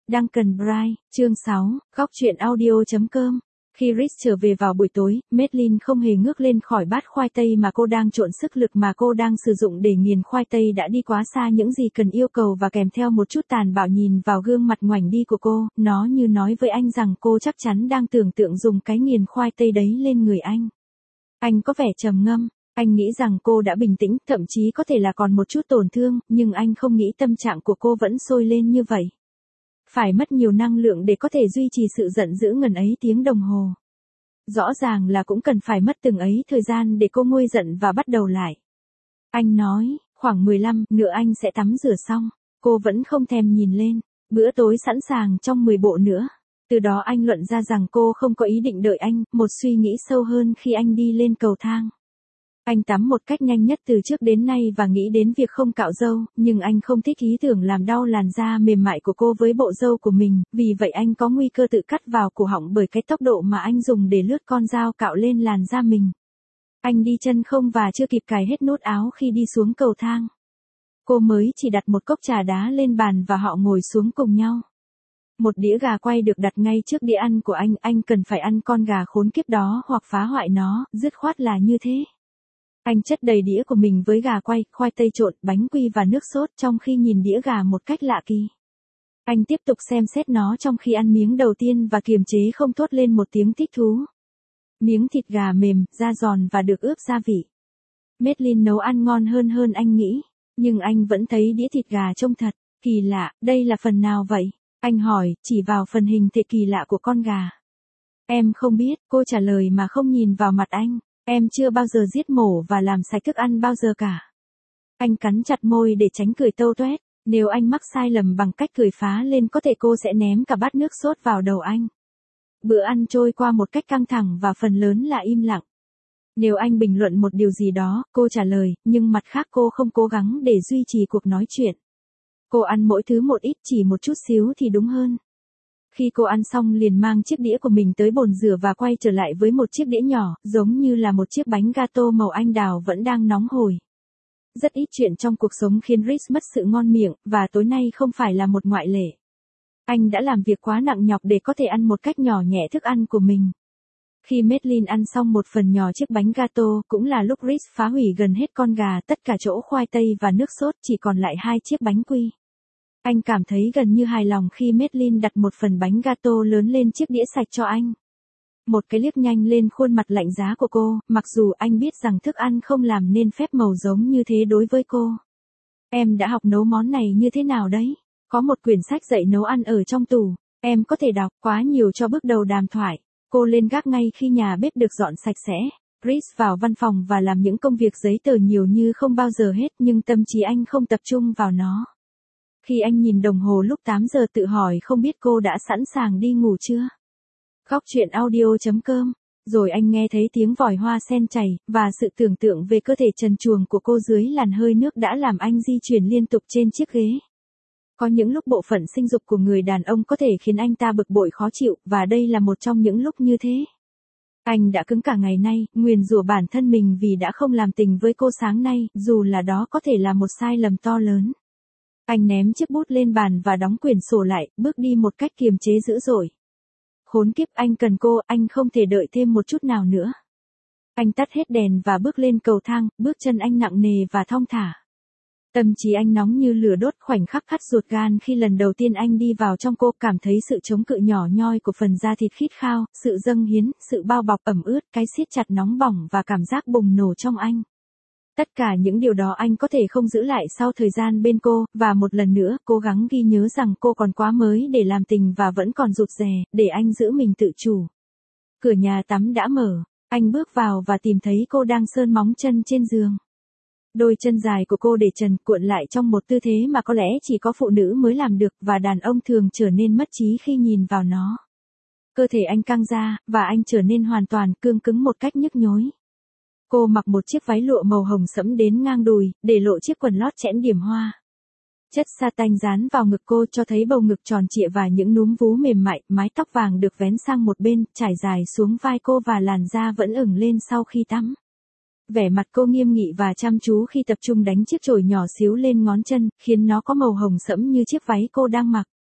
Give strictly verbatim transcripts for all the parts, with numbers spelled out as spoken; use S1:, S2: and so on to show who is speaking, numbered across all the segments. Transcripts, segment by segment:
S1: Duncan Bright, chương sáu, góc truyện audio.com. Khi Rhys trở về vào buổi tối, Madeline không hề ngước lên khỏi bát khoai tây mà cô đang trộn sức lực mà cô đang sử dụng để nghiền khoai tây đã đi quá xa những gì cần yêu cầu và kèm theo một chút tàn bạo nhìn vào gương mặt ngoảnh đi của cô, nó như nói với anh rằng cô chắc chắn đang tưởng tượng dùng cái nghiền khoai tây đấy lên người anh. Anh có vẻ trầm ngâm, anh nghĩ rằng cô đã bình tĩnh, thậm chí có thể là còn một chút tổn thương, nhưng anh không nghĩ tâm trạng của cô vẫn sôi lên như vậy. Phải mất nhiều năng lượng để có thể duy trì sự giận dữ ngần ấy tiếng đồng hồ. Rõ ràng là cũng cần phải mất từng ấy thời gian để cô nguôi giận và bắt đầu lại. Anh nói, khoảng mười lăm nữa anh sẽ tắm rửa xong. Cô vẫn không thèm nhìn lên. Bữa tối sẵn sàng trong mười bộ nữa. Từ đó anh luận ra rằng cô không có ý định đợi anh, một suy nghĩ sâu hơn khi anh đi lên cầu thang. Anh tắm một cách nhanh nhất từ trước đến nay và nghĩ đến việc không cạo râu, nhưng anh không thích ý tưởng làm đau làn da mềm mại của cô với bộ râu của mình, vì vậy anh có nguy cơ tự cắt vào cổ họng bởi cái tốc độ mà anh dùng để lướt con dao cạo lên làn da mình. Anh đi chân không và chưa kịp cài hết nút áo khi đi xuống cầu thang. Cô mới chỉ đặt một cốc trà đá lên bàn và họ ngồi xuống cùng nhau. Một đĩa gà quay được đặt ngay trước đĩa ăn của anh, anh cần phải ăn con gà khốn kiếp đó hoặc phá hoại nó, dứt khoát là như thế. Anh chất đầy đĩa của mình với gà quay, khoai tây trộn, bánh quy và nước sốt trong khi nhìn đĩa gà một cách lạ kỳ. Anh tiếp tục xem xét nó trong khi ăn miếng đầu tiên và kiềm chế không thốt lên một tiếng thích thú. Miếng thịt gà mềm, da giòn và được ướp gia vị. Madeline nấu ăn ngon hơn hơn anh nghĩ, nhưng anh vẫn thấy đĩa thịt gà trông thật kỳ lạ. Đây là phần nào vậy? Anh hỏi, chỉ vào phần hình thể kỳ lạ của con gà. Em không biết, cô trả lời mà không nhìn vào mặt anh. Em chưa bao giờ giết mổ và làm sạch thức ăn bao giờ cả. Anh cắn chặt môi để tránh cười tâu toét. Nếu anh mắc sai lầm bằng cách cười phá lên có thể cô sẽ ném cả bát nước sốt vào đầu anh. Bữa ăn trôi qua một cách căng thẳng và phần lớn là im lặng. Nếu anh bình luận một điều gì đó, cô trả lời, nhưng mặt khác cô không cố gắng để duy trì cuộc nói chuyện. Cô ăn mỗi thứ một ít, chỉ một chút xíu thì đúng hơn. Khi cô ăn xong liền mang chiếc đĩa của mình tới bồn rửa và quay trở lại với một chiếc đĩa nhỏ, giống như là một chiếc bánh gato màu anh đào vẫn đang nóng hổi. Rất ít chuyện trong cuộc sống khiến Rhys mất sự ngon miệng, và tối nay không phải là một ngoại lệ. Anh đã làm việc quá nặng nhọc để có thể ăn một cách nhỏ nhẹ thức ăn của mình. Khi Madeline ăn xong một phần nhỏ chiếc bánh gato, cũng là lúc Rhys phá hủy gần hết con gà, tất cả chỗ khoai tây và nước sốt, chỉ còn lại hai chiếc bánh quy. Anh cảm thấy gần như hài lòng khi Madeline đặt một phần bánh gato lớn lên chiếc đĩa sạch cho anh. Một cái liếc nhanh lên khuôn mặt lạnh giá của cô, mặc dù anh biết rằng thức ăn không làm nên phép màu giống như thế đối với cô. Em đã học nấu món này như thế nào đấy? Có một quyển sách dạy nấu ăn ở trong tủ. Em có thể đọc, quá nhiều cho bước đầu đàm thoại. Cô lên gác ngay khi nhà bếp được dọn sạch sẽ. Rhys vào văn phòng và làm những công việc giấy tờ nhiều như không bao giờ hết, nhưng tâm trí anh không tập trung vào nó. Khi anh nhìn đồng hồ lúc tám giờ tự hỏi không biết cô đã sẵn sàng đi ngủ chưa. Góc truyện audio.com. Rồi anh nghe thấy tiếng vòi hoa sen chảy, và sự tưởng tượng về cơ thể trần truồng của cô dưới làn hơi nước đã làm anh di chuyển liên tục trên chiếc ghế. Có những lúc bộ phận sinh dục của người đàn ông có thể khiến anh ta bực bội khó chịu, và đây là một trong những lúc như thế. Anh đã cứng cả ngày nay, nguyền rủa bản thân mình vì đã không làm tình với cô sáng nay, dù là đó có thể là một sai lầm to lớn. Anh ném chiếc bút lên bàn và đóng quyển sổ lại, bước đi một cách kiềm chế dữ dội. Khốn kiếp, anh cần cô, anh không thể đợi thêm một chút nào nữa. Anh tắt hết đèn và bước lên cầu thang, bước chân anh nặng nề và thong thả. Tâm trí anh nóng như lửa đốt, khoảnh khắc thắt ruột gan khi lần đầu tiên anh đi vào trong cô, cảm thấy sự chống cự nhỏ nhoi của phần da thịt khít khao, sự dâng hiến, sự bao bọc ẩm ướt, cái siết chặt nóng bỏng và cảm giác bùng nổ trong anh. Tất cả những điều đó anh có thể không giữ lại sau thời gian bên cô, và một lần nữa cố gắng ghi nhớ rằng cô còn quá mới để làm tình và vẫn còn rụt rè, để anh giữ mình tự chủ. Cửa nhà tắm đã mở, anh bước vào và tìm thấy cô đang sơn móng chân trên giường. Đôi chân dài của cô để trần, cuộn lại trong một tư thế mà có lẽ chỉ có phụ nữ mới làm được, và đàn ông thường trở nên mất trí khi nhìn vào nó. Cơ thể anh căng ra, và anh trở nên hoàn toàn cương cứng một cách nhức nhối. Cô mặc một chiếc váy lụa màu hồng sẫm đến ngang đùi, để lộ chiếc quần lót chẽn điểm hoa. Chất sa tanh dán vào ngực cô cho thấy bầu ngực tròn trịa và những núm vú mềm mại, mái tóc vàng được vén sang một bên, trải dài xuống vai cô và làn da vẫn ửng lên sau khi tắm. Vẻ mặt cô nghiêm nghị và chăm chú khi tập trung đánh chiếc chổi nhỏ xíu lên ngón chân, khiến nó có màu hồng sẫm như chiếc váy cô đang mặc.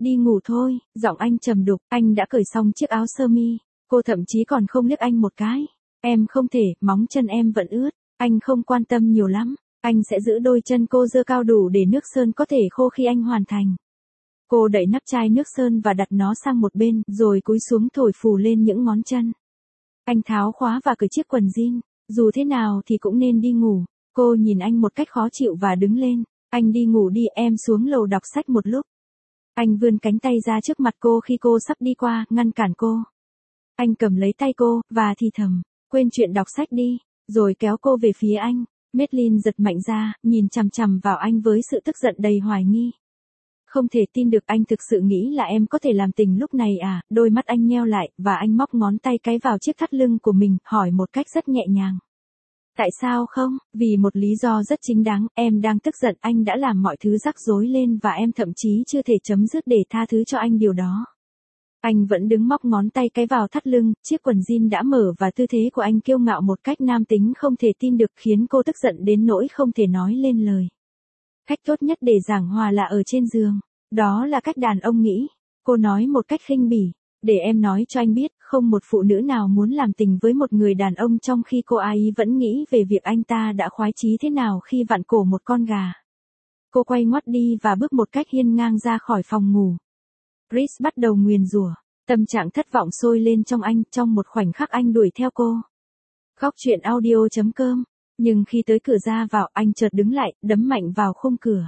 S1: đi ngủ thôi, giọng anh trầm đục, anh đã cởi xong chiếc áo sơ mi, cô thậm chí còn không liếc anh một cái. Em không thể, móng chân em vẫn ướt, anh không quan tâm nhiều lắm, anh sẽ giữ đôi chân cô giơ cao đủ để nước sơn có thể khô khi anh hoàn thành. Cô đẩy nắp chai nước sơn và đặt nó sang một bên, rồi cúi xuống thổi phù lên những ngón chân. Anh tháo khóa và cởi chiếc quần jean, dù thế nào thì cũng nên đi ngủ. Cô nhìn anh một cách khó chịu và đứng lên. Anh đi ngủ đi, em xuống lầu đọc sách một lúc. Anh vươn cánh tay ra trước mặt cô khi cô sắp đi qua, ngăn cản cô. Anh cầm lấy tay cô, và thì thầm, quên chuyện đọc sách đi, rồi kéo cô về phía anh. Madeline giật mạnh ra, nhìn chằm chằm vào anh với sự tức giận đầy hoài nghi. Không thể tin được, anh thực sự nghĩ là em có thể làm tình lúc này à? Đôi mắt anh nheo lại, và anh móc ngón tay cái vào chiếc thắt lưng của mình, hỏi một cách rất nhẹ nhàng. Tại sao không? Vì một lý do rất chính đáng, em đang tức giận, anh đã làm mọi thứ rắc rối lên và em thậm chí chưa thể chấm dứt để tha thứ cho anh điều đó. Anh vẫn đứng móc ngón tay cái vào thắt lưng, chiếc quần jean đã mở và tư thế của anh kiêu ngạo một cách nam tính không thể tin được, khiến cô tức giận đến nỗi không thể nói lên lời. Cách tốt nhất để giảng hòa là ở trên giường. Đó là cách đàn ông nghĩ. Cô nói một cách khinh bỉ. Để em nói cho anh biết, không một phụ nữ nào muốn làm tình với một người đàn ông trong khi cô ấy vẫn nghĩ về việc anh ta đã khoái chí thế nào khi vặn cổ một con gà. Cô quay ngoắt đi và bước một cách hiên ngang ra khỏi phòng ngủ. Chris bắt đầu nguyền rủa. Tâm trạng thất vọng sôi lên trong anh, trong một khoảnh khắc anh đuổi theo cô. Góc truyện audio chấm com. Nhưng khi tới cửa ra vào, anh chợt đứng lại, đấm mạnh vào khung cửa.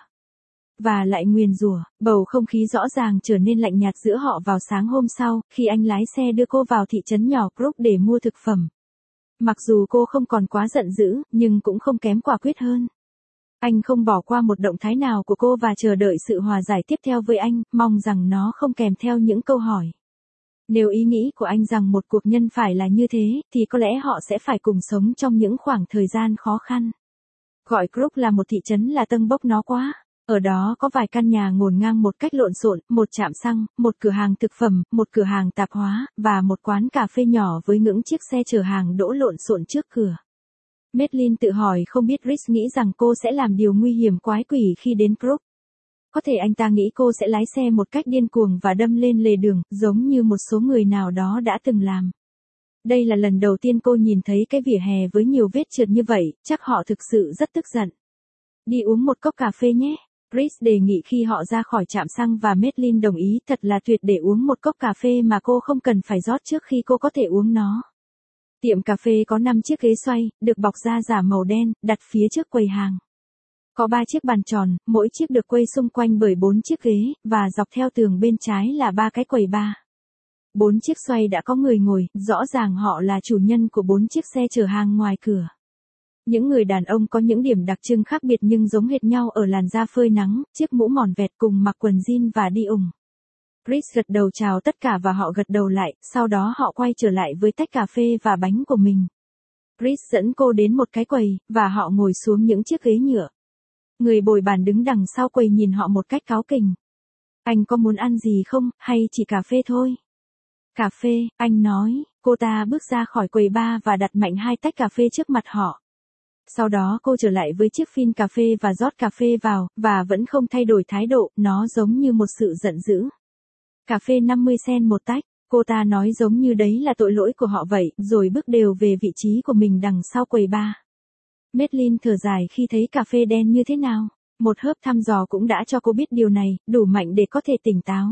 S1: Và lại nguyền rủa. Bầu không khí rõ ràng trở nên lạnh nhạt giữa họ vào sáng hôm sau, khi anh lái xe đưa cô vào thị trấn nhỏ Crook để mua thực phẩm. Mặc dù cô không còn quá giận dữ, nhưng cũng không kém quả quyết hơn. Anh không bỏ qua một động thái nào của cô và chờ đợi sự hòa giải tiếp theo với anh, mong rằng nó không kèm theo những câu hỏi. Nếu ý nghĩ của anh rằng một cuộc nhân phải là như thế, thì có lẽ họ sẽ phải cùng sống trong những khoảng thời gian khó khăn. Gọi Crook là một thị trấn là tâng bốc nó quá. Ở đó có vài căn nhà ngổn ngang một cách lộn xộn, một trạm xăng, một cửa hàng thực phẩm, một cửa hàng tạp hóa, và một quán cà phê nhỏ với những chiếc xe chở hàng đỗ lộn xộn trước cửa. Madeline tự hỏi không biết Rich nghĩ rằng cô sẽ làm điều nguy hiểm quái quỷ khi đến Crook. Có thể anh ta nghĩ cô sẽ lái xe một cách điên cuồng và đâm lên lề đường, giống như một số người nào đó đã từng làm. Đây là lần đầu tiên cô nhìn thấy cái vỉa hè với nhiều vết trượt như vậy, chắc họ thực sự rất tức giận. Đi uống một cốc cà phê nhé. Chris đề nghị khi họ ra khỏi trạm xăng và Madeline đồng ý, thật là tuyệt để uống một cốc cà phê mà cô không cần phải rót trước khi cô có thể uống nó. Tiệm cà phê có năm chiếc ghế xoay, được bọc da giả màu đen, đặt phía trước quầy hàng. Có ba chiếc bàn tròn, mỗi chiếc được quây xung quanh bởi bốn chiếc ghế, và dọc theo tường bên trái là ba cái quầy bar. Bốn chiếc xoay đã có người ngồi, rõ ràng họ là chủ nhân của bốn chiếc xe chở hàng ngoài cửa. Những người đàn ông có những điểm đặc trưng khác biệt nhưng giống hệt nhau ở làn da phơi nắng, chiếc mũ mòn vẹt cùng mặc quần jean và đi ủng. Chris gật đầu chào tất cả và họ gật đầu lại, sau đó họ quay trở lại với tách cà phê và bánh của mình. Chris dẫn cô đến một cái quầy, và họ ngồi xuống những chiếc ghế nhựa. Người bồi bàn đứng đằng sau quầy nhìn họ một cách cáu kỉnh. Anh có muốn ăn gì không, hay chỉ cà phê thôi? Cà phê, anh nói. Cô ta bước ra khỏi quầy bar và đặt mạnh hai tách cà phê trước mặt họ. Sau đó cô trở lại với chiếc phin cà phê và rót cà phê vào, và vẫn không thay đổi thái độ, nó giống như một sự giận dữ. Cà phê năm mươi cent một tách, cô ta nói giống như đấy là tội lỗi của họ vậy, rồi bước đều về vị trí của mình đằng sau quầy bar. Madeline thở dài khi thấy cà phê đen như thế nào. Một hớp thăm dò cũng đã cho cô biết điều này, đủ mạnh để có thể tỉnh táo.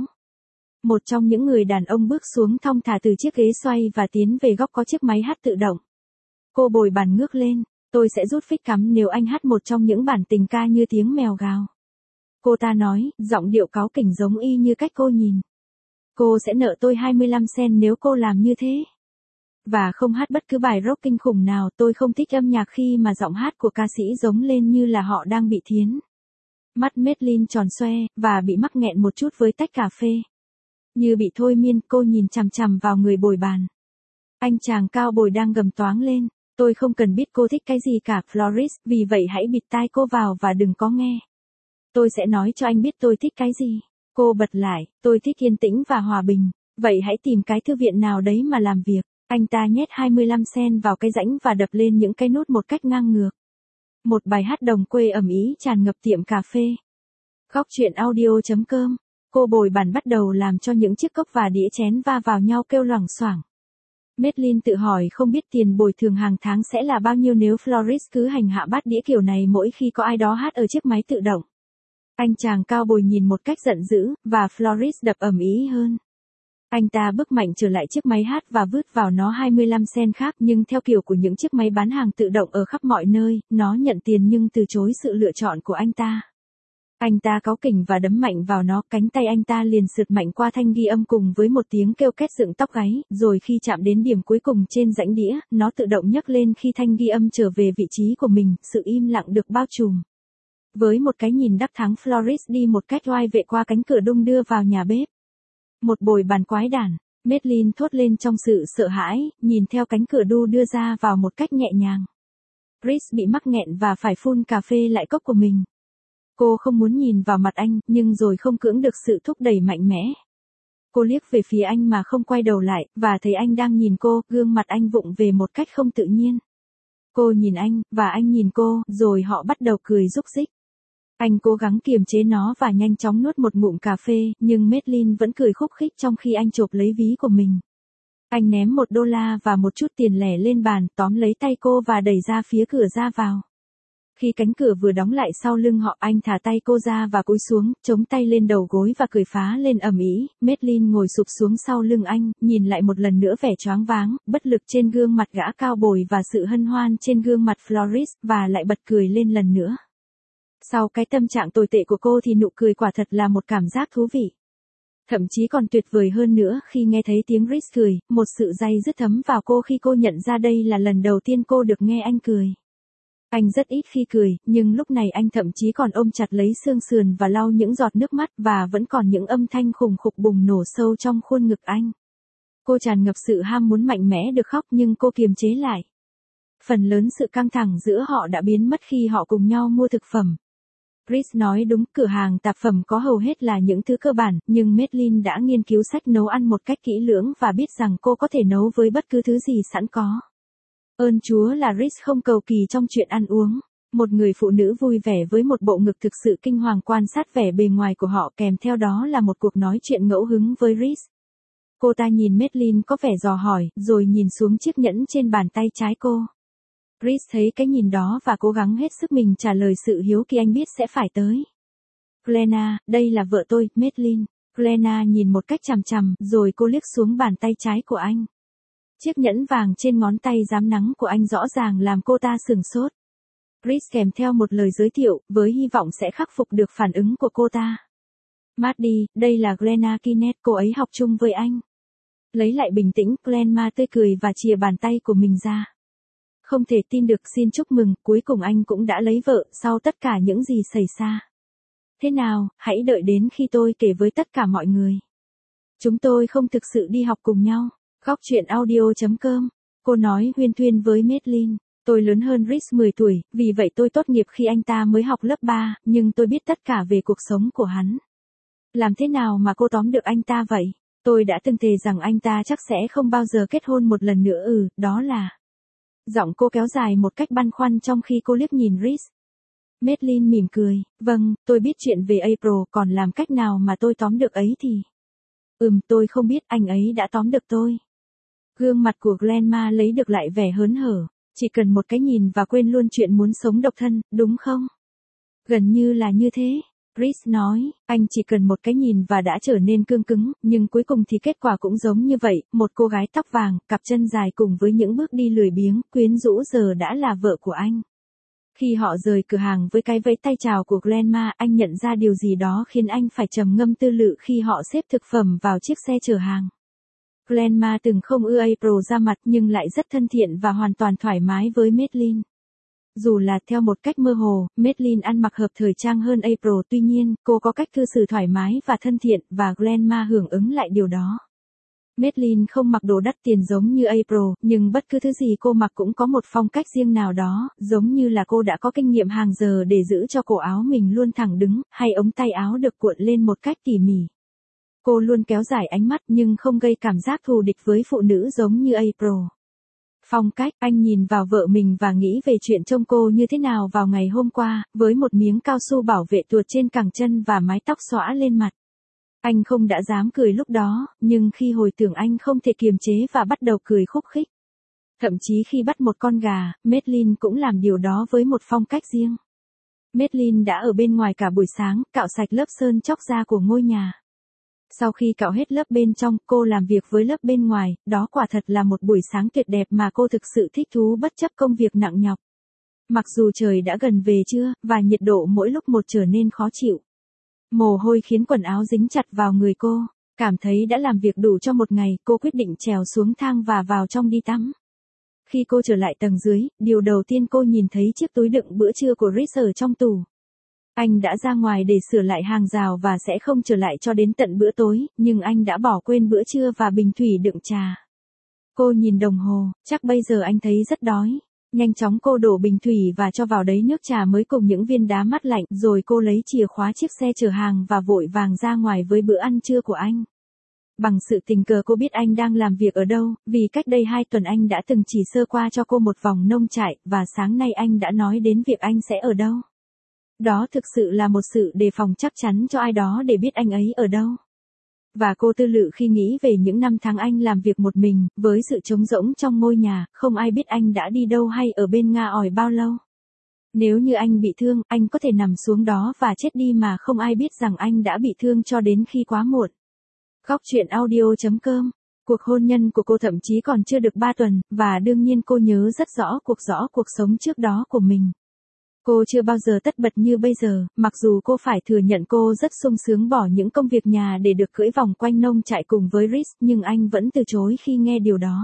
S1: Một trong những người đàn ông bước xuống thong thả từ chiếc ghế xoay và tiến về góc có chiếc máy hát tự động. Cô bồi bàn ngước lên. Tôi sẽ rút phích cắm nếu anh hát một trong những bản tình ca như tiếng mèo gào. Cô ta nói, giọng điệu cáu kỉnh giống y như cách cô nhìn. Cô sẽ nợ tôi hai mươi lăm cent nếu cô làm như thế. Và không hát bất cứ bài rock kinh khủng nào, tôi không thích âm nhạc khi mà giọng hát của ca sĩ giống lên như là họ đang bị thiến. Mắt Madeline tròn xoe, và bị mắc nghẹn một chút với tách cà phê. Như bị thôi miên, cô nhìn chằm chằm vào người bồi bàn. Anh chàng cao bồi đang gầm toáng lên. Tôi không cần biết cô thích cái gì cả, Floris, vì vậy hãy bịt tai cô vào và đừng có nghe. Tôi sẽ nói cho anh biết tôi thích cái gì. Cô bật lại, tôi thích yên tĩnh và hòa bình. Vậy hãy tìm cái thư viện nào đấy mà làm việc. Anh ta nhét hai mươi lăm cent vào cái rãnh và đập lên những cái nút một cách ngang ngược. Một bài hát đồng quê ầm ĩ tràn ngập tiệm cà phê. Góc truyện audio chấm com Cô bồi bàn bắt đầu làm cho những chiếc cốc và đĩa chén va vào nhau kêu loảng xoảng. Madeline tự hỏi không biết tiền bồi thường hàng tháng sẽ là bao nhiêu nếu Floris cứ hành hạ bát đĩa kiểu này mỗi khi có ai đó hát ở chiếc máy tự động. Anh chàng cao bồi nhìn một cách giận dữ, và Floris đập ầm ĩ hơn. Anh ta bước mạnh trở lại chiếc máy hát và vứt vào nó hai mươi lăm cent khác, nhưng theo kiểu của những chiếc máy bán hàng tự động ở khắp mọi nơi, nó nhận tiền nhưng từ chối sự lựa chọn của anh ta. Anh ta cáu kỉnh và đấm mạnh vào nó, cánh tay anh ta liền sượt mạnh qua thanh ghi âm cùng với một tiếng kêu két dựng tóc gáy, rồi khi chạm đến điểm cuối cùng trên rãnh đĩa, nó tự động nhấc lên khi thanh ghi âm trở về vị trí của mình, sự im lặng được bao trùm. Với một cái nhìn đắc thắng, Floris đi một cách oai vệ qua cánh cửa đung đưa vào nhà bếp. Một bồi bàn quái đản, Madeline thốt lên trong sự sợ hãi, nhìn theo cánh cửa đu đưa ra vào một cách nhẹ nhàng. Chris bị mắc nghẹn và phải phun cà phê lại cốc của mình. Cô không muốn nhìn vào mặt anh, nhưng rồi không cưỡng được sự thúc đẩy mạnh mẽ. Cô liếc về phía anh mà không quay đầu lại, và thấy anh đang nhìn cô, gương mặt anh vụng về một cách không tự nhiên. Cô nhìn anh, và anh nhìn cô, rồi họ bắt đầu cười rúc rích. Anh cố gắng kiềm chế nó và nhanh chóng nuốt một ngụm cà phê, nhưng Madeline vẫn cười khúc khích trong khi anh chộp lấy ví của mình. Anh ném một đô la và một chút tiền lẻ lên bàn, tóm lấy tay cô và đẩy ra phía cửa ra vào. Khi cánh cửa vừa đóng lại sau lưng họ, anh thả tay cô ra và cúi xuống, chống tay lên đầu gối và cười phá lên ầm ĩ. Madeline ngồi sụp xuống sau lưng anh, nhìn lại một lần nữa vẻ choáng váng, bất lực trên gương mặt gã cao bồi và sự hân hoan trên gương mặt Floris, và lại bật cười lên lần nữa. Sau cái tâm trạng tồi tệ của cô thì nụ cười quả thật là một cảm giác thú vị. Thậm chí còn tuyệt vời hơn nữa khi nghe thấy tiếng Chris cười, một sự day dứt thấm vào cô khi cô nhận ra đây là lần đầu tiên cô được nghe anh cười. Anh rất ít khi cười, nhưng lúc này anh thậm chí còn ôm chặt lấy xương sườn và lau những giọt nước mắt, và vẫn còn những âm thanh khủng khục bùng nổ sâu trong khuôn ngực anh. Cô tràn ngập sự ham muốn mạnh mẽ được khóc, nhưng cô kiềm chế lại. Phần lớn sự căng thẳng giữa họ đã biến mất khi họ cùng nhau mua thực phẩm. Chris nói đúng, cửa hàng tạp phẩm có hầu hết là những thứ cơ bản, nhưng Madeline đã nghiên cứu sách nấu ăn một cách kỹ lưỡng và biết rằng cô có thể nấu với bất cứ thứ gì sẵn có. Ơn Chúa là Chris không cầu kỳ trong chuyện ăn uống. Một người phụ nữ vui vẻ với một bộ ngực thực sự kinh hoàng quan sát vẻ bề ngoài của họ, kèm theo đó là một cuộc nói chuyện ngẫu hứng với Chris. Cô ta nhìn Madeline có vẻ dò hỏi, rồi nhìn xuống chiếc nhẫn trên bàn tay trái cô. Chris thấy cái nhìn đó và cố gắng hết sức mình trả lời sự hiếu kỳ anh biết sẽ phải tới. Glenna, đây là vợ tôi, Madeline. Glenna nhìn một cách chằm chằm, rồi cô liếc xuống bàn tay trái của anh. Chiếc nhẫn vàng trên ngón tay rám nắng của anh rõ ràng làm cô ta sửng sốt. Chris kèm theo một lời giới thiệu, với hy vọng sẽ khắc phục được phản ứng của cô ta. Maddie, đây là Glenna Kinnett, cô ấy học chung với anh. Lấy lại bình tĩnh, Glenna tươi cười và chìa bàn tay của mình ra. Không thể tin được, xin chúc mừng, cuối cùng anh cũng đã lấy vợ, sau tất cả những gì xảy ra. Thế nào, hãy đợi đến khi tôi kể với tất cả mọi người. Chúng tôi không thực sự đi học cùng nhau. Góc chuyện audio chấm com. Cô nói huyên thuyên với Madeline. Tôi lớn hơn Chris mười tuổi, vì vậy tôi tốt nghiệp khi anh ta mới học lớp ba, nhưng tôi biết tất cả về cuộc sống của hắn. Làm thế nào mà cô tóm được anh ta vậy? Tôi đã từng thề rằng anh ta chắc sẽ không bao giờ kết hôn một lần nữa. Ừ, đó là... Giọng cô kéo dài một cách băn khoăn trong khi cô liếc nhìn Chris. Madeline mỉm cười, vâng, tôi biết chuyện về April, còn làm cách nào mà tôi tóm được ấy thì... Ừm, tôi không biết, anh ấy đã tóm được tôi. Gương mặt của Glenma lấy được lại vẻ hớn hở, chỉ cần một cái nhìn và quên luôn chuyện muốn sống độc thân, đúng không? Gần như là như thế. Chris nói, anh chỉ cần một cái nhìn và đã trở nên cương cứng, nhưng cuối cùng thì kết quả cũng giống như vậy, một cô gái tóc vàng, cặp chân dài cùng với những bước đi lười biếng, quyến rũ giờ đã là vợ của anh. Khi họ rời cửa hàng với cái vẫy tay chào của Glenma, anh nhận ra điều gì đó khiến anh phải trầm ngâm tư lự khi họ xếp thực phẩm vào chiếc xe chở hàng. Glenma từng không ưa April ra mặt nhưng lại rất thân thiện và hoàn toàn thoải mái với Madeline. Dù là theo một cách mơ hồ, Madeline ăn mặc hợp thời trang hơn April, tuy nhiên, cô có cách cư xử thoải mái và thân thiện, và Glenma hưởng ứng lại điều đó. Madeline không mặc đồ đắt tiền giống như April, nhưng bất cứ thứ gì cô mặc cũng có một phong cách riêng nào đó, giống như là cô đã có kinh nghiệm hàng giờ để giữ cho cổ áo mình luôn thẳng đứng, hay ống tay áo được cuộn lên một cách tỉ mỉ. Cô luôn kéo dài ánh mắt nhưng không gây cảm giác thù địch với phụ nữ giống như April. Phong cách, anh nhìn vào vợ mình và nghĩ về chuyện trông cô như thế nào vào ngày hôm qua, với một miếng cao su bảo vệ tuột trên cẳng chân và mái tóc xõa lên mặt. Anh không đã dám cười lúc đó, nhưng khi hồi tưởng anh không thể kiềm chế và bắt đầu cười khúc khích. Thậm chí khi bắt một con gà, Madeline cũng làm điều đó với một phong cách riêng. Madeline đã ở bên ngoài cả buổi sáng, cạo sạch lớp sơn chóc da của ngôi nhà. Sau khi cạo hết lớp bên trong, cô làm việc với lớp bên ngoài, đó quả thật là một buổi sáng tuyệt đẹp mà cô thực sự thích thú bất chấp công việc nặng nhọc. Mặc dù trời đã gần về trưa, và nhiệt độ mỗi lúc một trở nên khó chịu. Mồ hôi khiến quần áo dính chặt vào người cô, cảm thấy đã làm việc đủ cho một ngày, cô quyết định trèo xuống thang và vào trong đi tắm. Khi cô trở lại tầng dưới, điều đầu tiên cô nhìn thấy chiếc túi đựng bữa trưa của Rhys ở trong tủ. Anh đã ra ngoài để sửa lại hàng rào và sẽ không trở lại cho đến tận bữa tối, nhưng anh đã bỏ quên bữa trưa và bình thủy đựng trà. Cô nhìn đồng hồ, chắc bây giờ anh thấy rất đói. Nhanh chóng cô đổ bình thủy và cho vào đấy nước trà mới cùng những viên đá mát lạnh, rồi cô lấy chìa khóa chiếc xe chở hàng và vội vàng ra ngoài với bữa ăn trưa của anh. Bằng sự tình cờ cô biết anh đang làm việc ở đâu, vì cách đây hai tuần anh đã từng chỉ sơ qua cho cô một vòng nông trại, và sáng nay anh đã nói đến việc anh sẽ ở đâu. Đó thực sự là một sự đề phòng chắc chắn cho ai đó để biết anh ấy ở đâu. Và cô tư lự khi nghĩ về những năm tháng anh làm việc một mình, với sự trống rỗng trong ngôi nhà, không ai biết anh đã đi đâu hay ở bên Nga ỏi bao lâu. Nếu như anh bị thương, anh có thể nằm xuống đó và chết đi mà không ai biết rằng anh đã bị thương cho đến khi quá muộn. Góc truyện audio chấm com. Cuộc hôn nhân của cô thậm chí còn chưa được ba tuần, và đương nhiên cô nhớ rất rõ cuộc rõ cuộc sống trước đó của mình. Cô chưa bao giờ tất bật như bây giờ, mặc dù cô phải thừa nhận cô rất sung sướng bỏ những công việc nhà để được cưỡi vòng quanh nông trại cùng với Rhys, nhưng anh vẫn từ chối khi nghe điều đó.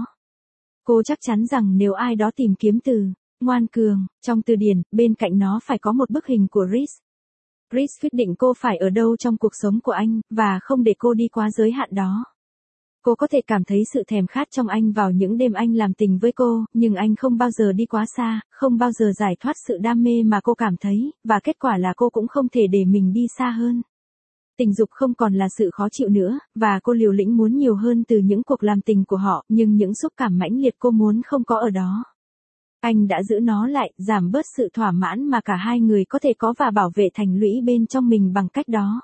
S1: Cô chắc chắn rằng nếu ai đó tìm kiếm từ ngoan cường trong từ điển, bên cạnh nó phải có một bức hình của Rhys. Rhys quyết định cô phải ở đâu trong cuộc sống của anh, và không để cô đi quá giới hạn đó. Cô có thể cảm thấy sự thèm khát trong anh vào những đêm anh làm tình với cô, nhưng anh không bao giờ đi quá xa, không bao giờ giải thoát sự đam mê mà cô cảm thấy, và kết quả là cô cũng không thể để mình đi xa hơn. Tình dục không còn là sự khó chịu nữa, và cô liều lĩnh muốn nhiều hơn từ những cuộc làm tình của họ, nhưng những xúc cảm mãnh liệt cô muốn không có ở đó. Anh đã giữ nó lại, giảm bớt sự thỏa mãn mà cả hai người có thể có và bảo vệ thành lũy bên trong mình bằng cách đó.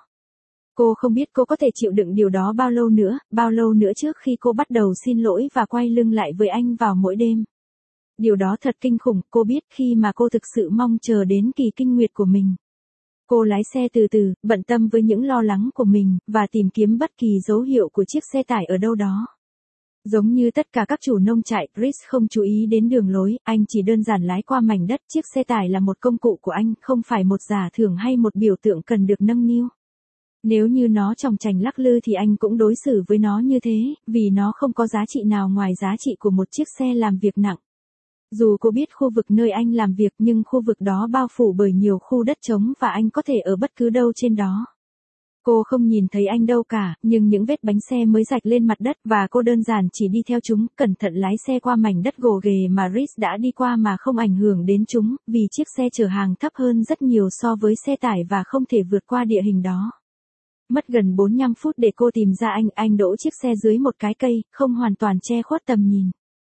S1: Cô không biết cô có thể chịu đựng điều đó bao lâu nữa, bao lâu nữa trước khi cô bắt đầu xin lỗi và quay lưng lại với anh vào mỗi đêm. Điều đó thật kinh khủng, cô biết khi mà cô thực sự mong chờ đến kỳ kinh nguyệt của mình. Cô lái xe từ từ, bận tâm với những lo lắng của mình, và tìm kiếm bất kỳ dấu hiệu của chiếc xe tải ở đâu đó. Giống như tất cả các chủ nông trại, Rhys không chú ý đến đường lối, anh chỉ đơn giản lái qua mảnh đất. Chiếc xe tải là một công cụ của anh, không phải một giả thưởng hay một biểu tượng cần được nâng niu. Nếu như nó chòng chành lắc lư thì anh cũng đối xử với nó như thế, vì nó không có giá trị nào ngoài giá trị của một chiếc xe làm việc nặng. Dù cô biết khu vực nơi anh làm việc, nhưng khu vực đó bao phủ bởi nhiều khu đất trống và anh có thể ở bất cứ đâu trên đó. Cô không nhìn thấy anh đâu cả, nhưng những vết bánh xe mới rạch lên mặt đất, và cô đơn giản chỉ đi theo chúng, cẩn thận lái xe qua mảnh đất gồ ghề mà Rhys đã đi qua mà không ảnh hưởng đến chúng, vì chiếc xe chở hàng thấp hơn rất nhiều so với xe tải và không thể vượt qua địa hình đó. Mất gần bốn mươi lăm phút để cô tìm ra anh, anh đỗ chiếc xe dưới một cái cây, không hoàn toàn che khuất tầm nhìn.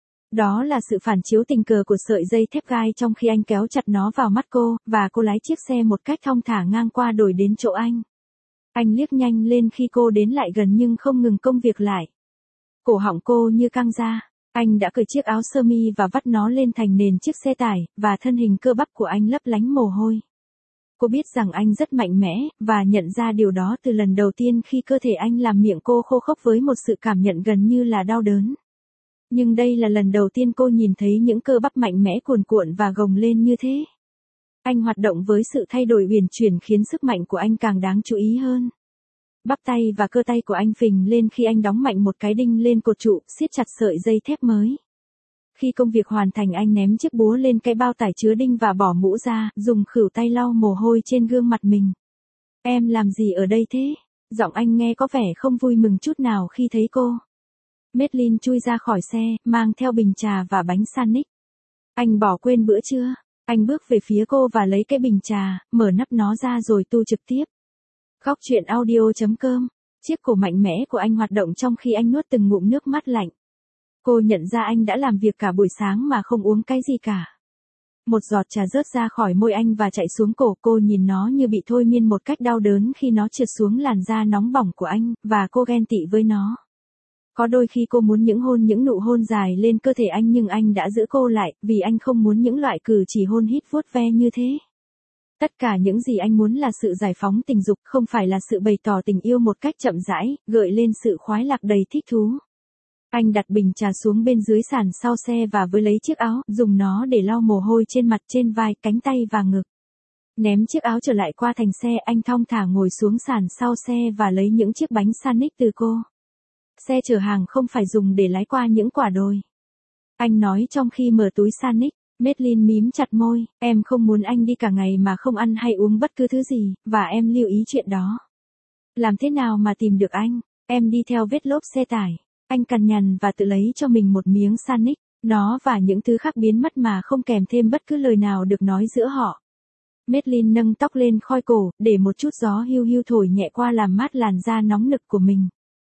S1: Đó là sự phản chiếu tình cờ của sợi dây thép gai trong khi anh kéo chặt nó vào mắt cô, và cô lái chiếc xe một cách thong thả ngang qua đồi đến chỗ anh. Anh liếc nhanh lên khi cô đến lại gần nhưng không ngừng công việc lại. Cổ họng cô như căng ra. Anh đã cởi chiếc áo sơ mi và vắt nó lên thành nền chiếc xe tải, và thân hình cơ bắp của anh lấp lánh mồ hôi. Cô biết rằng anh rất mạnh mẽ, và nhận ra điều đó từ lần đầu tiên khi cơ thể anh làm miệng cô khô khốc với một sự cảm nhận gần như là đau đớn. Nhưng đây là lần đầu tiên cô nhìn thấy những cơ bắp mạnh mẽ cuồn cuộn và gồng lên như thế. Anh hoạt động với sự thay đổi uyển chuyển khiến sức mạnh của anh càng đáng chú ý hơn. Bắp tay và cơ tay của anh phình lên khi anh đóng mạnh một cái đinh lên cột trụ, siết chặt sợi dây thép mới. Khi công việc hoàn thành, anh ném chiếc búa lên cái bao tải chứa đinh và bỏ mũ ra, dùng khuỷu tay lau mồ hôi trên gương mặt mình. Em làm gì ở đây thế? Giọng anh nghe có vẻ không vui mừng chút nào khi thấy cô. Madeline chui ra khỏi xe, mang theo bình trà và bánh sandwich. Anh bỏ quên bữa trưa. Anh bước về phía cô và lấy cái bình trà, mở nắp nó ra rồi tu trực tiếp. Góc truyện audio chấm com. Chiếc cổ mạnh mẽ của anh hoạt động trong khi anh nuốt từng ngụm nước mát lạnh. Cô nhận ra anh đã làm việc cả buổi sáng mà không uống cái gì cả. Một giọt trà rớt ra khỏi môi anh và chạy xuống cổ, cô nhìn nó như bị thôi miên một cách đau đớn khi nó trượt xuống làn da nóng bỏng của anh, và cô ghen tị với nó. Có đôi khi cô muốn những hôn những nụ hôn dài lên cơ thể anh nhưng anh đã giữ cô lại, vì anh không muốn những loại cử chỉ hôn hít vuốt ve như thế. Tất cả những gì anh muốn là sự giải phóng tình dục, không phải là sự bày tỏ tình yêu một cách chậm rãi, gợi lên sự khoái lạc đầy thích thú. Anh đặt bình trà xuống bên dưới sàn sau xe và với lấy chiếc áo, dùng nó để lau mồ hôi trên mặt, trên vai, cánh tay và ngực. Ném chiếc áo trở lại qua thành xe, anh thong thả ngồi xuống sàn sau xe và lấy những chiếc bánh sandwich từ cô. Xe chở hàng không phải dùng để lái qua những quả đồi. Anh nói trong khi mở túi sandwich. Madeline mím chặt môi, em không muốn anh đi cả ngày mà không ăn hay uống bất cứ thứ gì, và em lưu ý chuyện đó. Làm thế nào mà tìm được anh? Em đi theo vết lốp xe tải. Anh cằn nhằn và tự lấy cho mình một miếng sandwich. Nó và những thứ khác biến mất mà không kèm thêm bất cứ lời nào được nói giữa họ. Madeline nâng tóc lên khoi cổ, để một chút gió hiu hiu thổi nhẹ qua làm mát làn da nóng nực của mình.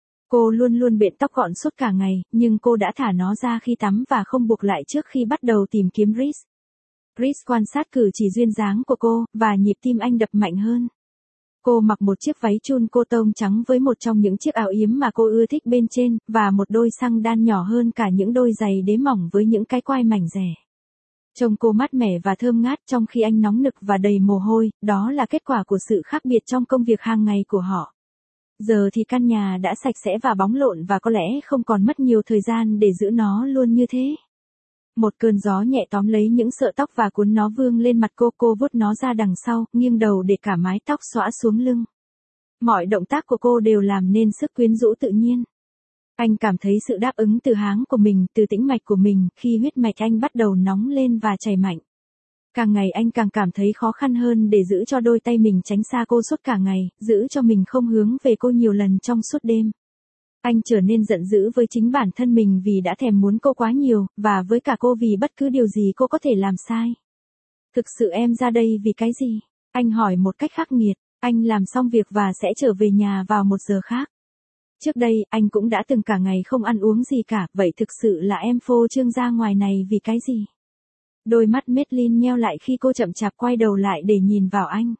S1: Cô luôn luôn bện tóc gọn suốt cả ngày, nhưng cô đã thả nó ra khi tắm và không buộc lại trước khi bắt đầu tìm kiếm Chris. Chris quan sát cử chỉ duyên dáng của cô, và nhịp tim anh đập mạnh hơn. Cô mặc một chiếc váy chun cô tông trắng với một trong những chiếc áo yếm mà cô ưa thích bên trên, và một đôi xăng đan nhỏ hơn cả những đôi giày đế mỏng với những cái quai mảnh rẻ. Trông cô mát mẻ và thơm ngát trong khi anh nóng nực và đầy mồ hôi, đó là kết quả của sự khác biệt trong công việc hàng ngày của họ. Giờ thì căn nhà đã sạch sẽ và bóng lộn và có lẽ không còn mất nhiều thời gian để giữ nó luôn như thế. Một cơn gió nhẹ tóm lấy những sợi tóc và cuốn nó vương lên mặt cô, cô vuốt nó ra đằng sau, nghiêng đầu để cả mái tóc xõa xuống lưng. Mọi động tác của cô đều làm nên sức quyến rũ tự nhiên. Anh cảm thấy sự đáp ứng từ háng của mình, từ tĩnh mạch của mình, khi huyết mạch anh bắt đầu nóng lên và chảy mạnh. Càng ngày anh càng cảm thấy khó khăn hơn để giữ cho đôi tay mình tránh xa cô suốt cả ngày, giữ cho mình không hướng về cô nhiều lần trong suốt đêm. Anh trở nên giận dữ với chính bản thân mình vì đã thèm muốn cô quá nhiều, và với cả cô vì bất cứ điều gì cô có thể làm sai. Thực sự em ra đây vì cái gì? Anh hỏi một cách khắc nghiệt. Anh làm xong việc và sẽ trở về nhà vào một giờ khác. Trước đây, anh cũng đã từng cả ngày không ăn uống gì cả, vậy thực sự là em phô trương ra ngoài này vì cái gì? Đôi mắt Madeline nheo lại khi cô chậm chạp quay đầu lại để nhìn vào anh.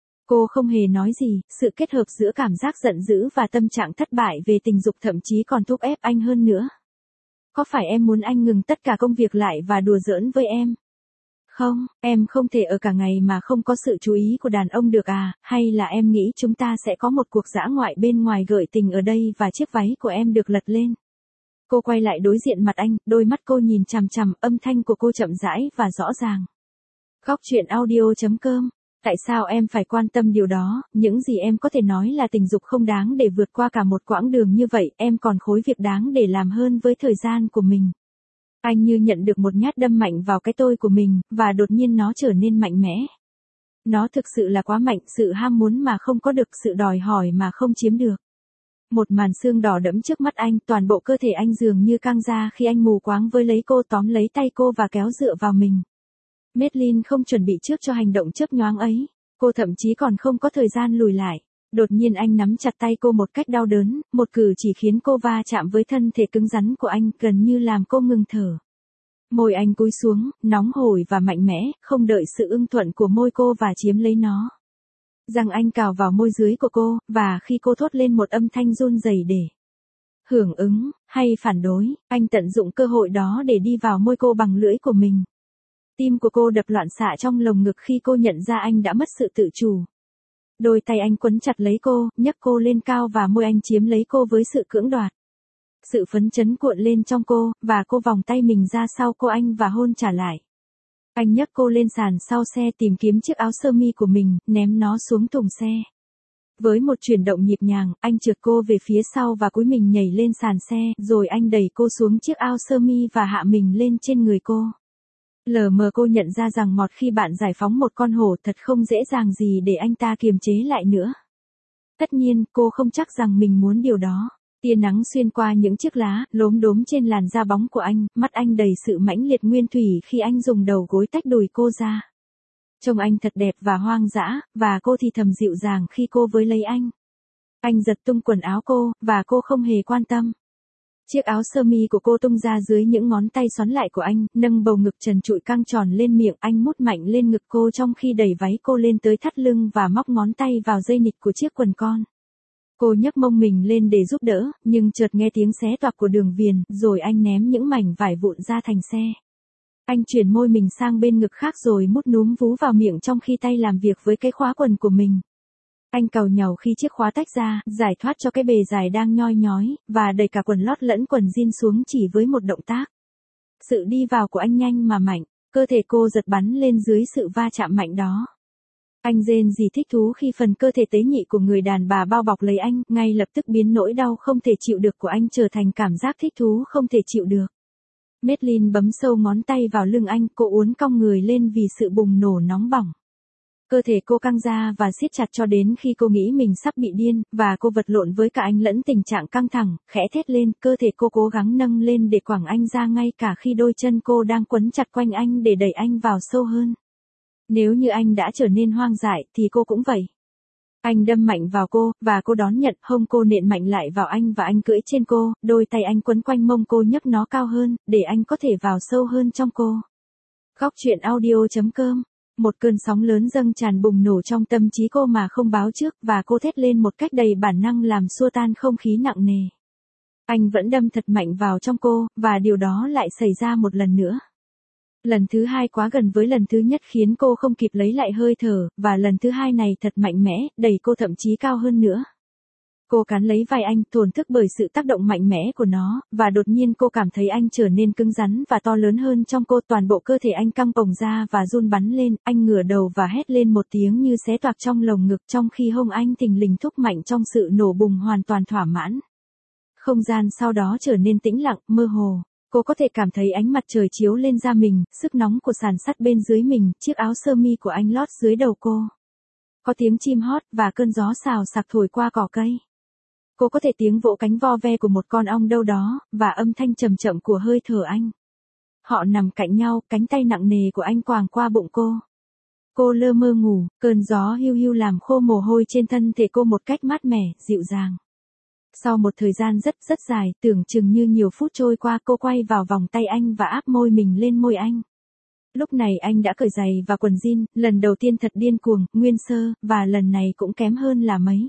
S1: Cô không hề nói gì, sự kết hợp giữa cảm giác giận dữ và tâm trạng thất bại về tình dục thậm chí còn thúc ép anh hơn nữa. Có phải em muốn anh ngừng tất cả công việc lại và đùa giỡn với em? Không, em không thể ở cả ngày mà không có sự chú ý của đàn ông được à, hay là em nghĩ chúng ta sẽ có một cuộc dã ngoại bên ngoài gợi tình ở đây và chiếc váy của em được lật lên? Cô quay lại đối diện mặt anh, đôi mắt cô nhìn chằm chằm, âm thanh của cô chậm rãi và rõ ràng. Góc truyện audio chấm com. Tại sao em phải quan tâm điều đó, những gì em có thể nói là tình dục không đáng để vượt qua cả một quãng đường như vậy, em còn khối việc đáng để làm hơn với thời gian của mình. Anh như nhận được một nhát đâm mạnh vào cái tôi của mình, và đột nhiên nó trở nên mạnh mẽ. Nó thực sự là quá mạnh, sự ham muốn mà không có được, sự đòi hỏi mà không chiếm được. Một màn xương đỏ đẫm trước mắt anh, toàn bộ cơ thể anh dường như căng ra khi anh mù quáng với lấy cô, tóm lấy tay cô và kéo dựa vào mình. Madeline không chuẩn bị trước cho hành động chớp nhoáng ấy, cô thậm chí còn không có thời gian lùi lại. Đột nhiên anh nắm chặt tay cô một cách đau đớn, một cử chỉ khiến cô va chạm với thân thể cứng rắn của anh, gần như làm cô ngừng thở. Môi anh cúi xuống, nóng hổi và mạnh mẽ, không đợi sự ưng thuận của môi cô và chiếm lấy nó. Răng anh cào vào môi dưới của cô, và khi cô thốt lên một âm thanh run rẩy để hưởng ứng, hay phản đối, anh tận dụng cơ hội đó để đi vào môi cô bằng lưỡi của mình. Tim của cô đập loạn xạ trong lồng ngực khi cô nhận ra anh đã mất sự tự chủ. Đôi tay anh quấn chặt lấy cô, nhấc cô lên cao và môi anh chiếm lấy cô với sự cưỡng đoạt. Sự phấn chấn cuộn lên trong cô, và cô vòng tay mình ra sau cô anh và hôn trả lại. Anh nhấc cô lên sàn sau xe tìm kiếm chiếc áo sơ mi của mình, ném nó xuống thùng xe. Với một chuyển động nhịp nhàng, anh trượt cô về phía sau và cúi mình nhảy lên sàn xe, rồi anh đẩy cô xuống chiếc áo sơ mi và hạ mình lên trên người cô. Lờ mờ cô nhận ra rằng một khi bạn giải phóng một con hổ thật không dễ dàng gì để anh ta kiềm chế lại nữa. Tất nhiên, cô không chắc rằng mình muốn điều đó. Tia nắng xuyên qua những chiếc lá, lốm đốm trên làn da bóng của anh, mắt anh đầy sự mãnh liệt nguyên thủy khi anh dùng đầu gối tách đùi cô ra. Trông anh thật đẹp và hoang dã, và cô thì thầm dịu dàng khi cô với lấy anh. Anh giật tung quần áo cô, và cô không hề quan tâm. Chiếc áo sơ mi của cô tung ra dưới những ngón tay xoắn lại của anh, nâng bầu ngực trần trụi căng tròn lên miệng, anh mút mạnh lên ngực cô trong khi đẩy váy cô lên tới thắt lưng và móc ngón tay vào dây nịt của chiếc quần con. Cô nhấc mông mình lên để giúp đỡ, nhưng chợt nghe tiếng xé toạc của đường viền, rồi anh ném những mảnh vải vụn ra thành xe. Anh chuyển môi mình sang bên ngực khác rồi mút núm vú vào miệng trong khi tay làm việc với cái khóa quần của mình. Anh càu nhàu khi chiếc khóa tách ra, giải thoát cho cái bề dài đang nhoi nhói, và đẩy cả quần lót lẫn quần jean xuống chỉ với một động tác. Sự đi vào của anh nhanh mà mạnh, cơ thể cô giật bắn lên dưới sự va chạm mạnh đó. Anh rên rỉ thích thú khi phần cơ thể tế nhị của người đàn bà bao bọc lấy anh, ngay lập tức biến nỗi đau không thể chịu được của anh trở thành cảm giác thích thú không thể chịu được. Madeline bấm sâu ngón tay vào lưng anh, cô uốn cong người lên vì sự bùng nổ nóng bỏng. Cơ thể cô căng ra và siết chặt cho đến khi cô nghĩ mình sắp bị điên, và cô vật lộn với cả anh lẫn tình trạng căng thẳng, khẽ thét lên, cơ thể cô cố gắng nâng lên để quẳng anh ra ngay cả khi đôi chân cô đang quấn chặt quanh anh để đẩy anh vào sâu hơn. Nếu như anh đã trở nên hoang dại thì cô cũng vậy. Anh đâm mạnh vào cô, và cô đón nhận, hông cô nện mạnh lại vào anh và anh cưỡi trên cô, đôi tay anh quấn quanh mông cô nhấc nó cao hơn, để anh có thể vào sâu hơn trong cô. Góc truyện audio chấm com. Một cơn sóng lớn dâng tràn bùng nổ trong tâm trí cô mà không báo trước, và cô thét lên một cách đầy bản năng làm xua tan không khí nặng nề. Anh vẫn đâm thật mạnh vào trong cô, và điều đó lại xảy ra một lần nữa. Lần thứ hai quá gần với lần thứ nhất khiến cô không kịp lấy lại hơi thở, và lần thứ hai này thật mạnh mẽ, đẩy cô thậm chí cao hơn nữa. Cô cắn lấy vai anh, thổn thức bởi sự tác động mạnh mẽ của nó, và đột nhiên cô cảm thấy anh trở nên cứng rắn và to lớn hơn trong cô, toàn bộ cơ thể anh căng phồng ra và run bắn lên, anh ngửa đầu và hét lên một tiếng như xé toạc trong lồng ngực trong khi hông anh thình lình thúc mạnh trong sự nổ bùng hoàn toàn thỏa mãn. Không gian sau đó trở nên tĩnh lặng, mơ hồ. Cô có thể cảm thấy ánh mặt trời chiếu lên da mình, sức nóng của sàn sắt bên dưới mình, chiếc áo sơ mi của anh lót dưới đầu cô. Có tiếng chim hót và cơn gió xào xạc thổi qua cỏ cây. Cô có thể tiếng vỗ cánh vo ve của một con ong đâu đó, và âm thanh trầm chậm của hơi thở anh. Họ nằm cạnh nhau, cánh tay nặng nề của anh quàng qua bụng cô. Cô lơ mơ ngủ, cơn gió hiu hiu làm khô mồ hôi trên thân thể cô một cách mát mẻ, dịu dàng. Sau một thời gian rất rất dài, tưởng chừng như nhiều phút trôi qua, cô quay vào vòng tay anh và áp môi mình lên môi anh. Lúc này anh đã cởi giày và quần jean, lần đầu tiên thật điên cuồng, nguyên sơ, và lần này cũng kém hơn là mấy.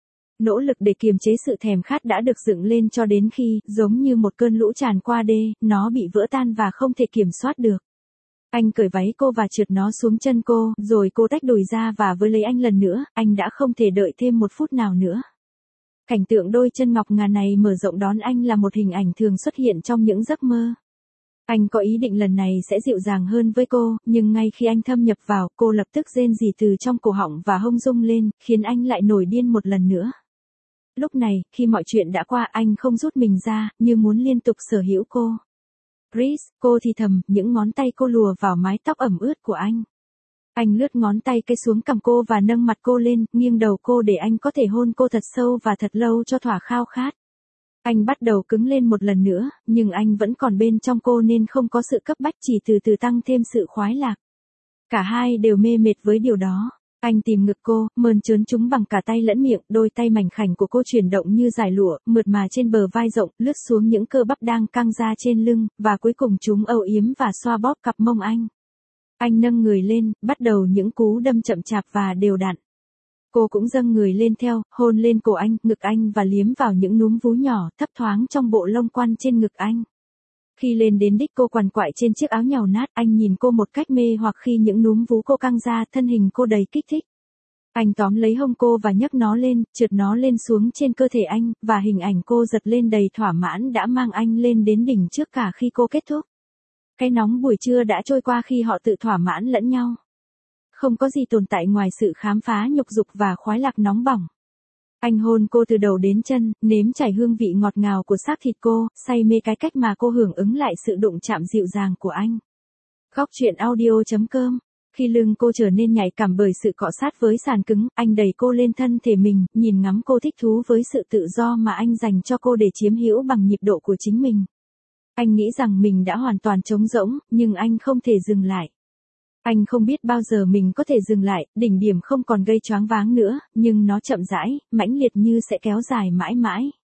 S1: Nỗ lực để kiềm chế sự thèm khát đã được dựng lên cho đến khi, giống như một cơn lũ tràn qua đê, nó bị vỡ tan và không thể kiểm soát được. Anh cởi váy cô và trượt nó xuống chân cô, rồi cô tách đùi ra và với lấy anh lần nữa, anh đã không thể đợi thêm một phút nào nữa. Cảnh tượng đôi chân ngọc ngà này mở rộng đón anh là một hình ảnh thường xuất hiện trong những giấc mơ. Anh có ý định lần này sẽ dịu dàng hơn với cô, nhưng ngay khi anh thâm nhập vào, cô lập tức rên rỉ từ trong cổ họng và hông rung lên, khiến anh lại nổi điên một lần nữa. Lúc này, khi mọi chuyện đã qua, anh không rút mình ra, như muốn liên tục sở hữu cô. Chris, cô thì thầm, những ngón tay cô lùa vào mái tóc ẩm ướt của anh. Anh lướt ngón tay cây xuống cằm cô và nâng mặt cô lên, nghiêng đầu cô để anh có thể hôn cô thật sâu và thật lâu cho thỏa khao khát. Anh bắt đầu cứng lên một lần nữa, nhưng anh vẫn còn bên trong cô nên không có sự cấp bách, chỉ từ từ tăng thêm sự khoái lạc. Cả hai đều mê mệt với điều đó. Anh tìm ngực cô, mơn trớn chúng bằng cả tay lẫn miệng, đôi tay mảnh khảnh của cô chuyển động như dải lụa, mượt mà trên bờ vai rộng, lướt xuống những cơ bắp đang căng ra trên lưng, và cuối cùng chúng âu yếm và xoa bóp cặp mông anh. Anh nâng người lên, bắt đầu những cú đâm chậm chạp và đều đặn. Cô cũng dâng người lên theo, hôn lên cổ anh, ngực anh và liếm vào những núm vú nhỏ, thấp thoáng trong bộ lông quăn trên ngực anh. Khi lên đến đích cô quằn quại trên chiếc áo nhàu nát, anh nhìn cô một cách mê hoặc khi những núm vú cô căng ra, thân hình cô đầy kích thích. Anh tóm lấy hông cô và nhấc nó lên, trượt nó lên xuống trên cơ thể anh, và hình ảnh cô giật lên đầy thỏa mãn đã mang anh lên đến đỉnh trước cả khi cô kết thúc. Cái nóng buổi trưa đã trôi qua khi họ tự thỏa mãn lẫn nhau. Không có gì tồn tại ngoài sự khám phá nhục dục và khoái lạc nóng bỏng. Anh hôn cô từ đầu đến chân, nếm trải hương vị ngọt ngào của xác thịt cô, say mê cái cách mà cô hưởng ứng lại sự đụng chạm dịu dàng của anh. Góc truyện audio chấm com. Khi lưng cô trở nên nhạy cảm bởi sự cọ sát với sàn cứng, anh đẩy cô lên thân thể mình, nhìn ngắm cô thích thú với sự tự do mà anh dành cho cô để chiếm hữu bằng nhịp độ của chính mình. Anh nghĩ rằng mình đã hoàn toàn trống rỗng, nhưng anh không thể dừng lại. Anh không biết bao giờ mình có thể dừng lại, đỉnh điểm không còn gây choáng váng nữa, nhưng nó chậm rãi, mãnh liệt như sẽ kéo dài mãi mãi.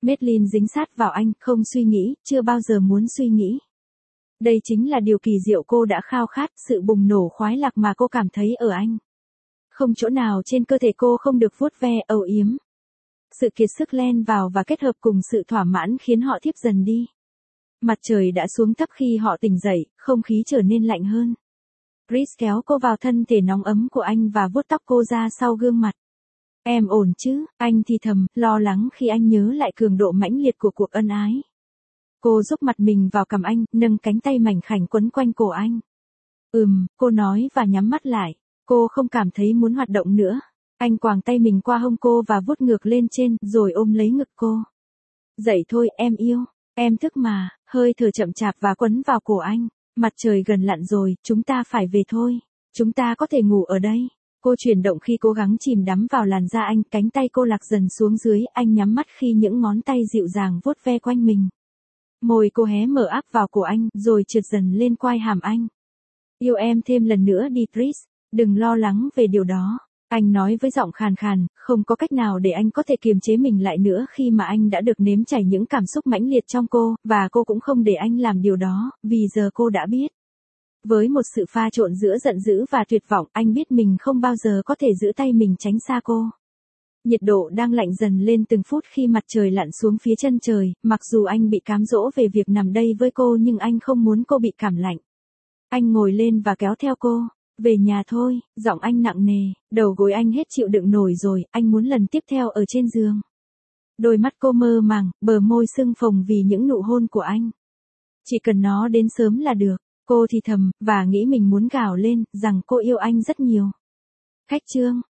S1: Madeline dính sát vào anh, không suy nghĩ, chưa bao giờ muốn suy nghĩ. Đây chính là điều kỳ diệu cô đã khao khát, sự bùng nổ khoái lạc mà cô cảm thấy ở anh. Không chỗ nào trên cơ thể cô không được vuốt ve, âu yếm. Sự kiệt sức len vào và kết hợp cùng sự thỏa mãn khiến họ thiếp dần đi. Mặt trời đã xuống thấp khi họ tỉnh dậy, không khí trở nên lạnh hơn. Chris kéo cô vào thân thể nóng ấm của anh và vuốt tóc cô ra sau gương mặt. Em ổn chứ, anh thì thầm, lo lắng khi anh nhớ lại cường độ mãnh liệt của cuộc ân ái. Cô giúp mặt mình vào cằm anh, nâng cánh tay mảnh khảnh quấn quanh cổ anh. Ừm, cô nói và nhắm mắt lại. Cô không cảm thấy muốn hoạt động nữa. Anh quàng tay mình qua hông cô và vuốt ngược lên trên, rồi ôm lấy ngực cô. Dậy thôi, em yêu. Em thức mà, hơi thở chậm chạp và quấn vào cổ anh. Mặt trời gần lặn rồi, chúng ta phải về thôi. Chúng ta có thể ngủ ở đây. Cô chuyển động khi cố gắng chìm đắm vào làn da anh, cánh tay cô lạc dần xuống dưới, anh nhắm mắt khi những ngón tay dịu dàng vuốt ve quanh mình. Môi cô hé mở áp vào cổ anh, rồi trượt dần lên quai hàm anh. Yêu em thêm lần nữa đi Chris, đừng lo lắng về điều đó. Anh nói với giọng khàn khàn, không có cách nào để anh có thể kiềm chế mình lại nữa khi mà anh đã được nếm trải những cảm xúc mãnh liệt trong cô, và cô cũng không để anh làm điều đó, vì giờ cô đã biết. Với một sự pha trộn giữa giận dữ và tuyệt vọng, anh biết mình không bao giờ có thể giữ tay mình tránh xa cô. Nhiệt độ đang lạnh dần lên từng phút khi mặt trời lặn xuống phía chân trời, mặc dù anh bị cám dỗ về việc nằm đây với cô nhưng anh không muốn cô bị cảm lạnh. Anh ngồi lên và kéo theo cô. Về nhà thôi, giọng anh nặng nề, đầu gối anh hết chịu đựng nổi rồi, anh muốn lần tiếp theo ở trên giường. Đôi mắt cô mơ màng, bờ môi sưng phồng vì những nụ hôn của anh. Chỉ cần nó đến sớm là được, cô thì thầm, và nghĩ mình muốn gào lên, rằng cô yêu anh rất nhiều. Khách chương